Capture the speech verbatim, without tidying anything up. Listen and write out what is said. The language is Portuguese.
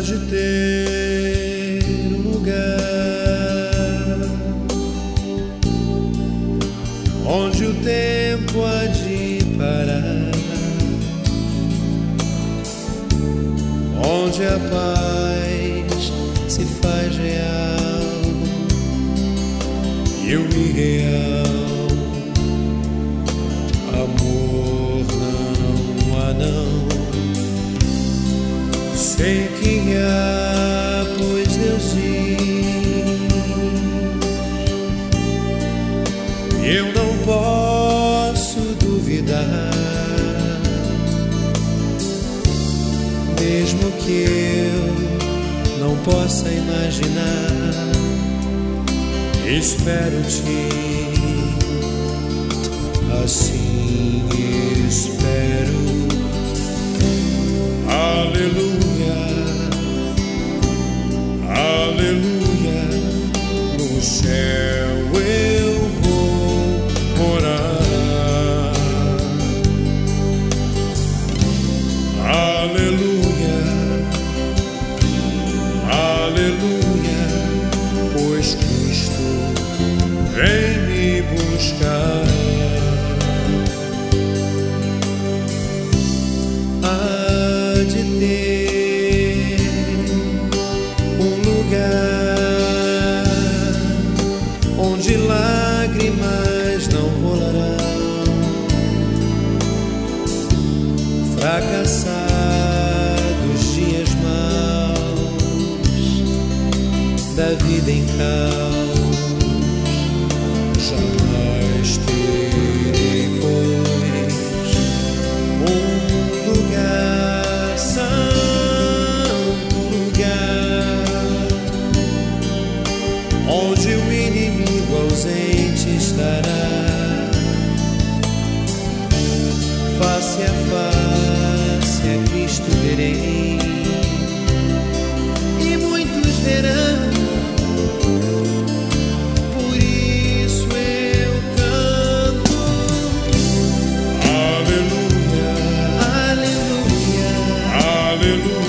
de ter um lugar onde o tempo há de parar, onde a paz se faz real e o irreal. Amor não há não, sei que há, pois Deus diz, eu não posso duvidar, mesmo que eu não possa imaginar, espero-te, assim espero. Aleluia, aleluia, no céu eu vou morar. Aleluia, aleluia, pois Cristo vem me buscar. Há de ter um lugar onde lágrimas não rolarão, fracassados dias maus da vida em caos, jamais terei, pois, um lugar, santo lugar, onde o inimigo ausente estará, face a face a Cristo verei, e muitos verão. Por isso eu canto aleluia, aleluia, Aleluia.